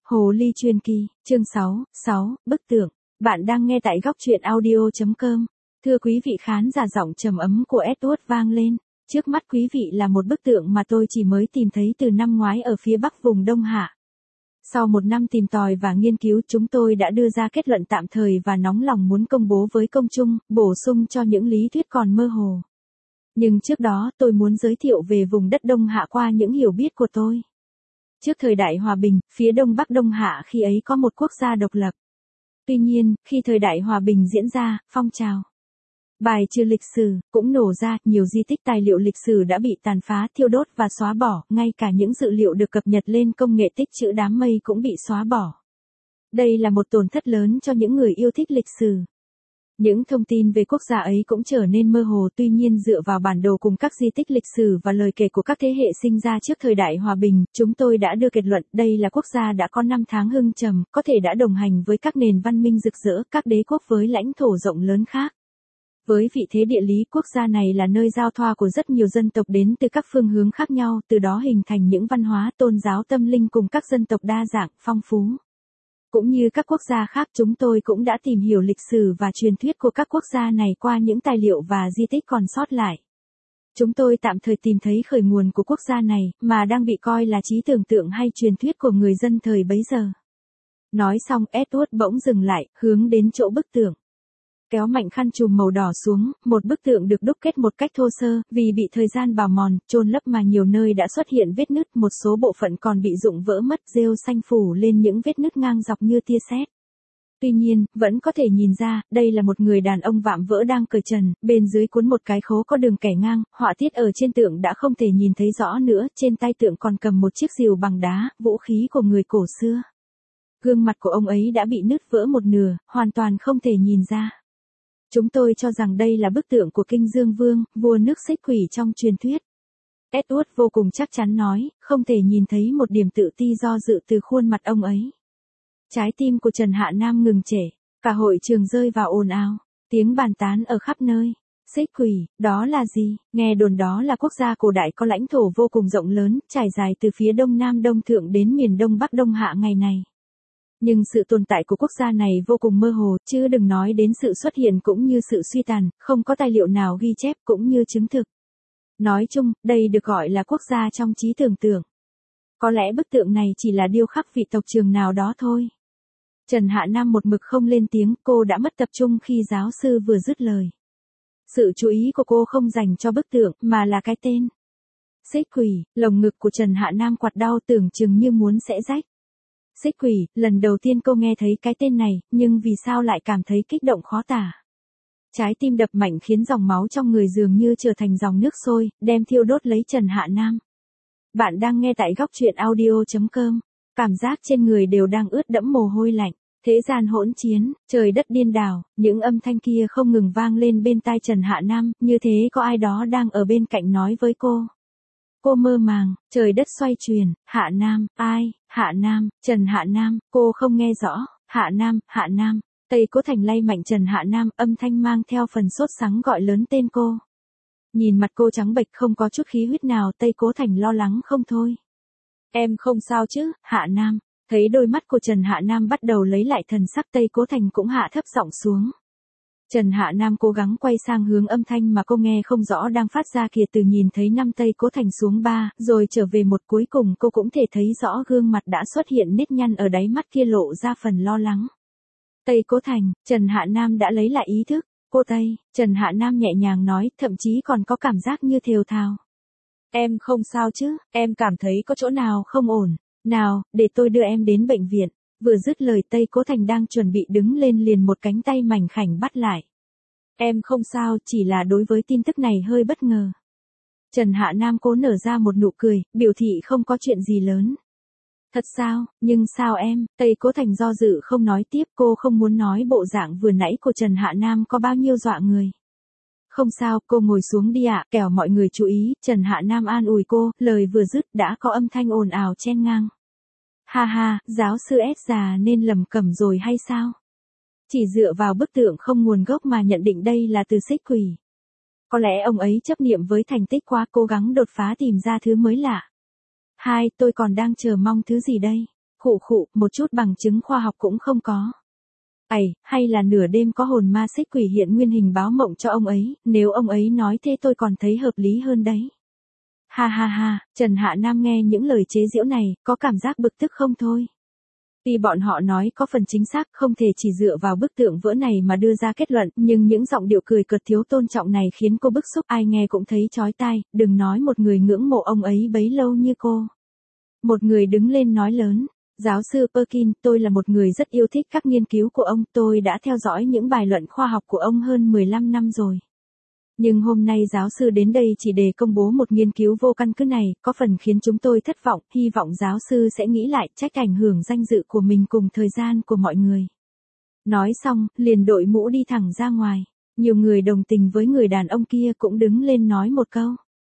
Hồ ly truyền kỳ, chương 6, bức tượng. Bạn đang nghe tại góc truyện audio.com. Thưa quý vị, khán giả, giọng trầm ấm của Edward vang lên. Trước mắt quý vị là một bức tượng mà tôi chỉ mới tìm thấy từ năm ngoái ở phía bắc vùng Đông Hạ. Sau một năm tìm tòi và nghiên cứu, chúng tôi đã đưa ra kết luận tạm thời và nóng lòng muốn công bố với công chúng, bổ sung cho những lý thuyết còn mơ hồ. Nhưng trước đó tôi muốn giới thiệu về vùng đất Đông Hạ qua những hiểu biết của tôi. Trước thời đại hòa bình, phía đông bắc Đông Hạ khi ấy có một quốc gia độc lập. Tuy nhiên, khi thời đại hòa bình diễn ra, phong trào bài trừ lịch sử cũng nổ ra, nhiều di tích tài liệu lịch sử đã bị tàn phá, thiêu đốt và xóa bỏ, ngay cả những dữ liệu được cập nhật lên công nghệ tích trữ đám mây cũng bị xóa bỏ. Đây là một tổn thất lớn cho những người yêu thích lịch sử. Những thông tin về quốc gia ấy cũng trở nên mơ hồ, tuy nhiên dựa vào bản đồ cùng các di tích lịch sử và lời kể của các thế hệ sinh ra trước thời đại hòa bình, chúng tôi đã đưa kết luận đây là quốc gia đã có năm tháng hưng trầm, có thể đã đồng hành với các nền văn minh rực rỡ, các đế quốc với lãnh thổ rộng lớn khác. Với vị thế địa lý, quốc gia này là nơi giao thoa của rất nhiều dân tộc đến từ các phương hướng khác nhau, từ đó hình thành những văn hóa tôn giáo tâm linh cùng các dân tộc đa dạng, phong phú. Cũng như các quốc gia khác, chúng tôi cũng đã tìm hiểu lịch sử và truyền thuyết của các quốc gia này qua những tài liệu và di tích còn sót lại. Chúng tôi tạm thời tìm thấy khởi nguồn của quốc gia này, mà đang bị coi là trí tưởng tượng hay truyền thuyết của người dân thời bấy giờ. Nói xong, Edward bỗng dừng lại, hướng đến chỗ bức tượng. Kéo mạnh khăn trùm màu đỏ xuống, một bức tượng được đúc kết một cách thô sơ, vì bị thời gian bào mòn, chôn lấp mà nhiều nơi đã xuất hiện vết nứt, một số bộ phận còn bị rụng vỡ mất, rêu xanh phủ lên những vết nứt ngang dọc như tia sét. Tuy nhiên, vẫn có thể nhìn ra, đây là một người đàn ông vạm vỡ đang cởi trần, bên dưới cuốn một cái khố có đường kẻ ngang, họa tiết ở trên tượng đã không thể nhìn thấy rõ nữa, trên tay tượng còn cầm một chiếc rìu bằng đá, vũ khí của người cổ xưa. Gương mặt của ông ấy đã bị nứt vỡ một nửa, hoàn toàn không thể nhìn ra. Chúng tôi cho rằng đây là bức tượng của Kinh Dương Vương, vua nước Xích Quỷ trong truyền thuyết. Edward vô cùng chắc chắn nói, không thể nhìn thấy một điểm tự ti do dự từ khuôn mặt ông ấy. Trái tim của Trần Hạ Nam ngừng trễ, cả hội trường rơi vào ồn ào, tiếng bàn tán ở khắp nơi. Xích Quỷ, đó là gì? Nghe đồn đó là quốc gia cổ đại có lãnh thổ vô cùng rộng lớn, trải dài từ phía đông nam đông thượng đến miền đông bắc Đông Hạ ngày này. Nhưng sự tồn tại của quốc gia này vô cùng mơ hồ, chứ đừng nói đến sự xuất hiện cũng như sự suy tàn, không có tài liệu nào ghi chép cũng như chứng thực. Nói chung, đây được gọi là quốc gia trong trí tưởng tượng. Có lẽ bức tượng này chỉ là điêu khắc vị tộc trường nào đó thôi. Trần Hạ Nam một mực không lên tiếng, cô đã mất tập trung khi giáo sư vừa dứt lời. Sự chú ý của cô không dành cho bức tượng, mà là cái tên. Xích Quỷ, lồng ngực của Trần Hạ Nam quặn đau tưởng chừng như muốn sẽ rách. Xích Quỷ, lần đầu tiên cô nghe thấy cái tên này, nhưng vì sao lại cảm thấy kích động khó tả. Trái tim đập mạnh khiến dòng máu trong người dường như trở thành dòng nước sôi, đem thiêu đốt lấy Trần Hạ Nam. Bạn đang nghe tại góc truyện audio.com. Cảm giác trên người đều đang ướt đẫm mồ hôi lạnh. Thế gian hỗn chiến, trời đất điên đảo, những âm thanh kia không ngừng vang lên bên tai Trần Hạ Nam, như thế có ai đó đang ở bên cạnh nói với cô. Cô mơ màng, trời đất xoay chuyển, Hạ Nam, ai, Hạ Nam, Trần Hạ Nam, cô không nghe rõ, Hạ Nam, Tây Cố Thành lay mạnh Trần Hạ Nam, âm thanh mang theo phần sốt sắng gọi lớn tên cô. Nhìn mặt cô trắng bệch không có chút khí huyết nào, Tây Cố Thành lo lắng không thôi. Em không sao chứ, Hạ Nam, thấy đôi mắt của Trần Hạ Nam bắt đầu lấy lại thần sắc, Tây Cố Thành cũng hạ thấp giọng xuống. Trần Hạ Nam cố gắng quay sang hướng âm thanh mà cô nghe không rõ đang phát ra kìa, từ nhìn thấy 5 Tây Cố Thành xuống 3, rồi trở về 1, cuối cùng cô cũng thể thấy rõ gương mặt đã xuất hiện nếp nhăn ở đáy mắt kia lộ ra phần lo lắng. Tây Cố Thành, Trần Hạ Nam đã lấy lại ý thức. Cô Tây, Trần Hạ Nam nhẹ nhàng nói, thậm chí còn có cảm giác như thều thào. Em không sao chứ, em cảm thấy có chỗ nào không ổn. Nào, để tôi đưa em đến bệnh viện. Vừa dứt lời, Tây Cố Thành đang chuẩn bị đứng lên liền một cánh tay mảnh khảnh bắt lại. Em không sao, chỉ là đối với tin tức này hơi bất ngờ. Trần Hạ Nam cố nở ra một nụ cười, biểu thị không có chuyện gì lớn. Thật sao, nhưng sao em? Tây Cố Thành do dự không nói tiếp, cô không muốn nói bộ dạng vừa nãy của Trần Hạ Nam có bao nhiêu dọa người. Không sao, cô ngồi xuống đi ạ, kẻo mọi người chú ý, Trần Hạ Nam an ủi cô, lời vừa dứt đã có âm thanh ồn ào chen ngang. Ha ha, giáo sư S già nên lầm cẩm rồi hay sao? Chỉ dựa vào bức tượng không nguồn gốc mà nhận định đây là từ Xích Quỷ. Có lẽ ông ấy chấp niệm với thành tích quá, cố gắng đột phá tìm ra thứ mới lạ. Tôi còn đang chờ mong thứ gì đây? Khụ khụ, một chút bằng chứng khoa học cũng không có. Hay là nửa đêm có hồn ma xích quỷ hiện nguyên hình báo mộng cho ông ấy, nếu ông ấy nói thế tôi còn thấy hợp lý hơn đấy. Ha ha ha, Trần Hạ Nam nghe những lời chế giễu này, có cảm giác bực tức không thôi. Tuy bọn họ nói có phần chính xác, không thể chỉ dựa vào bức tượng vỡ này mà đưa ra kết luận, nhưng những giọng điệu cười cợt thiếu tôn trọng này khiến cô bức xúc, ai nghe cũng thấy chói tai, đừng nói một người ngưỡng mộ ông ấy bấy lâu như cô. Một người đứng lên nói lớn, giáo sư Perkin, tôi là một người rất yêu thích các nghiên cứu của ông, tôi đã theo dõi những bài luận khoa học của ông hơn 15 năm rồi. Nhưng hôm nay giáo sư đến đây chỉ để công bố một nghiên cứu vô căn cứ này, có phần khiến chúng tôi thất vọng, hy vọng giáo sư sẽ nghĩ lại, trách ảnh hưởng danh dự của mình cùng thời gian của mọi người. Nói xong, liền đội mũ đi thẳng ra ngoài. Nhiều người đồng tình với người đàn ông kia cũng đứng lên nói một câu.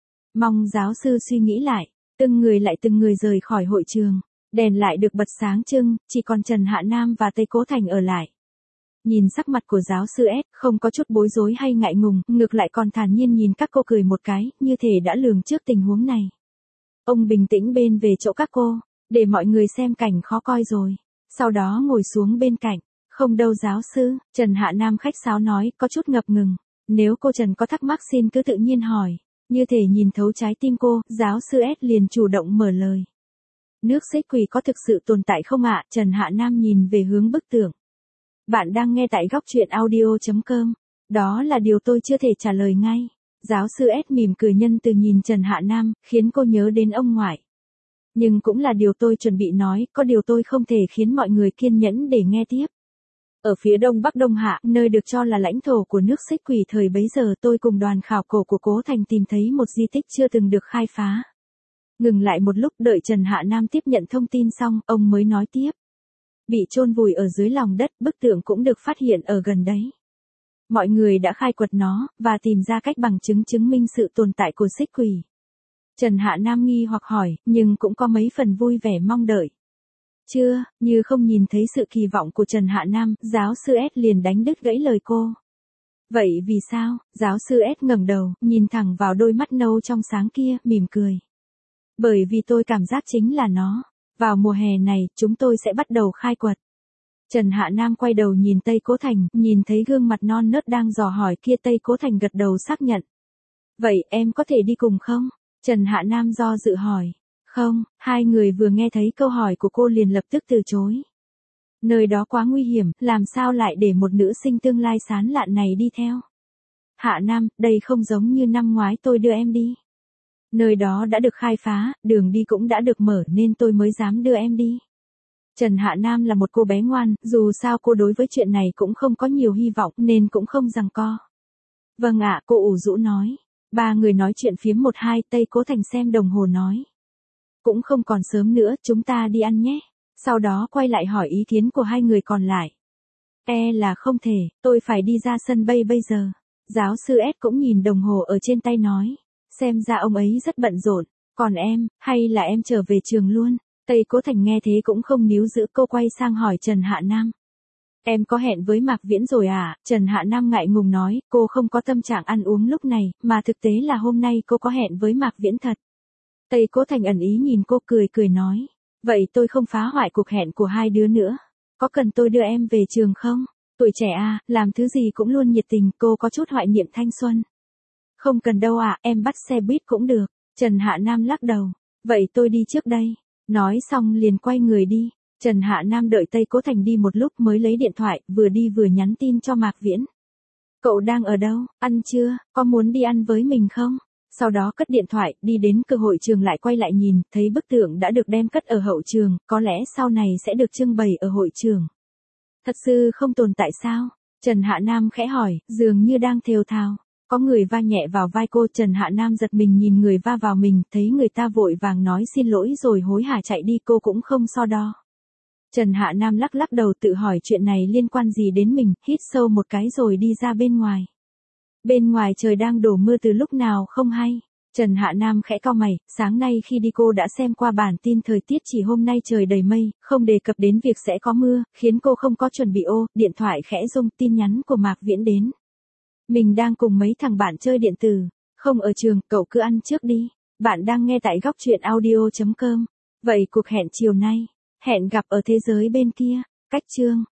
Mong giáo sư suy nghĩ lại, từng người rời khỏi hội trường. Đèn lại được bật sáng trưng, chỉ còn Trần Hạ Nam và Tây Cố Thành ở lại. Nhìn sắc mặt của giáo sư S, không có chút bối rối hay ngại ngùng, ngược lại còn thản nhiên nhìn các cô cười một cái, như thể đã lường trước tình huống này. Ông bình tĩnh bên về chỗ các cô, để mọi người xem cảnh khó coi rồi. Sau đó ngồi xuống bên cạnh. Không đâu giáo sư, Trần Hạ Nam khách sáo nói, có chút ngập ngừng. Nếu cô Trần có thắc mắc xin cứ tự nhiên hỏi. Như thể nhìn thấu trái tim cô, giáo sư S liền chủ động mở lời. Nước xích quỷ có thực sự tồn tại không ạ? Trần Hạ Nam nhìn về hướng bức tượng. Bạn đang nghe tại góc truyện audio.com. Đó là điều tôi chưa thể trả lời ngay. Giáo sư S mỉm cười nhân từ nhìn Trần Hạ Nam, khiến cô nhớ đến ông ngoại. Nhưng cũng là điều tôi chuẩn bị nói, có điều tôi không thể khiến mọi người kiên nhẫn để nghe tiếp. Ở phía đông bắc Đông Hạ, nơi được cho là lãnh thổ của nước xích quỷ thời bấy giờ, tôi cùng đoàn khảo cổ của Cố Thành tìm thấy một di tích chưa từng được khai phá. Ngừng lại một lúc, đợi Trần Hạ Nam tiếp nhận thông tin xong, ông mới nói tiếp. Bị chôn vùi ở dưới lòng đất, bức tượng cũng được phát hiện ở gần đấy. Mọi người đã khai quật nó, và tìm ra cách bằng chứng chứng minh sự tồn tại của xích quỷ. Trần Hạ Nam nghi hoặc hỏi, nhưng cũng có mấy phần vui vẻ mong đợi. Chưa, như không nhìn thấy sự kỳ vọng của Trần Hạ Nam, giáo sư S liền đánh đứt gãy lời cô. Vậy vì sao? Giáo sư S ngẩng đầu, nhìn thẳng vào đôi mắt nâu trong sáng kia, mỉm cười. Bởi vì tôi cảm giác chính là nó. Vào mùa hè này, chúng tôi sẽ bắt đầu khai quật. Trần Hạ Nam quay đầu nhìn Tây Cố Thành, nhìn thấy gương mặt non nớt đang dò hỏi kia, Tây Cố Thành gật đầu xác nhận. Vậy em có thể đi cùng không? Trần Hạ Nam do dự hỏi. Không, hai người vừa nghe thấy câu hỏi của cô liền lập tức từ chối. Nơi đó quá nguy hiểm, làm sao lại để một nữ sinh tương lai sán lạn này đi theo? Hạ Nam, đây không giống như năm ngoái tôi đưa em đi. Nơi đó đã được khai phá, đường đi cũng đã được mở nên tôi mới dám đưa em đi. Trần Hạ Nam là một cô bé ngoan, dù sao cô đối với chuyện này cũng không có nhiều hy vọng nên cũng không giằng co. Vâng ạ, cô ủ rũ nói. Ba người nói chuyện phiếm một hai, Tây Cố Thành xem đồng hồ nói. Cũng không còn sớm nữa, chúng ta đi ăn nhé. Sau đó quay lại hỏi ý kiến của hai người còn lại. Là không thể, tôi phải đi ra sân bay bây giờ. Giáo sư S cũng nhìn đồng hồ ở trên tay nói. Xem ra ông ấy rất bận rộn. Còn em, hay là em trở về trường luôn? Tây Cố Thành nghe thế cũng không níu giữ, cô quay sang hỏi Trần Hạ Nam. Em có hẹn với Mạc Viễn rồi à? Trần Hạ Nam ngại ngùng nói, cô không có tâm trạng ăn uống lúc này, mà thực tế là hôm nay cô có hẹn với Mạc Viễn thật. Tây Cố Thành ẩn ý nhìn cô cười nói. Vậy tôi không phá hoại cuộc hẹn của hai đứa nữa. Có cần tôi đưa em về trường không? Tuổi trẻ à, làm thứ gì cũng luôn nhiệt tình, cô có chút hoài niệm thanh xuân. Không cần đâu ạ, em bắt xe buýt cũng được. Trần Hạ Nam lắc đầu. Vậy tôi đi trước đây. Nói xong liền quay người đi. Trần Hạ Nam đợi Tây Cố Thành đi một lúc mới lấy điện thoại, vừa đi vừa nhắn tin cho Mạc Viễn. Cậu đang ở đâu, ăn chưa, có muốn đi ăn với mình không? Sau đó cất điện thoại, đi đến cửa hội trường lại quay lại nhìn, thấy bức tượng đã được đem cất ở hậu trường, có lẽ sau này sẽ được trưng bày ở hội trường. Thật sự không tồn tại sao? Trần Hạ Nam khẽ hỏi, dường như đang thều thào. Có người va nhẹ vào vai cô, Trần Hạ Nam giật mình nhìn người va vào mình, thấy người ta vội vàng nói xin lỗi rồi hối hả chạy đi, cô cũng không so đo. Trần Hạ Nam lắc lắc đầu tự hỏi chuyện này liên quan gì đến mình, hít sâu một cái rồi đi ra bên ngoài. Bên ngoài trời đang đổ mưa từ lúc nào không hay. Trần Hạ Nam khẽ cau mày, sáng nay khi đi cô đã xem qua bản tin thời tiết chỉ hôm nay trời đầy mây, không đề cập đến việc sẽ có mưa, khiến cô không có chuẩn bị điện thoại khẽ rung, tin nhắn của Mạc Viễn đến. Mình đang cùng mấy thằng bạn chơi điện tử, không ở trường, cậu cứ ăn trước đi. Bạn đang nghe tại góc truyện audio.com. Vậy cuộc hẹn chiều nay. Hẹn gặp ở thế giới bên kia. Cách chương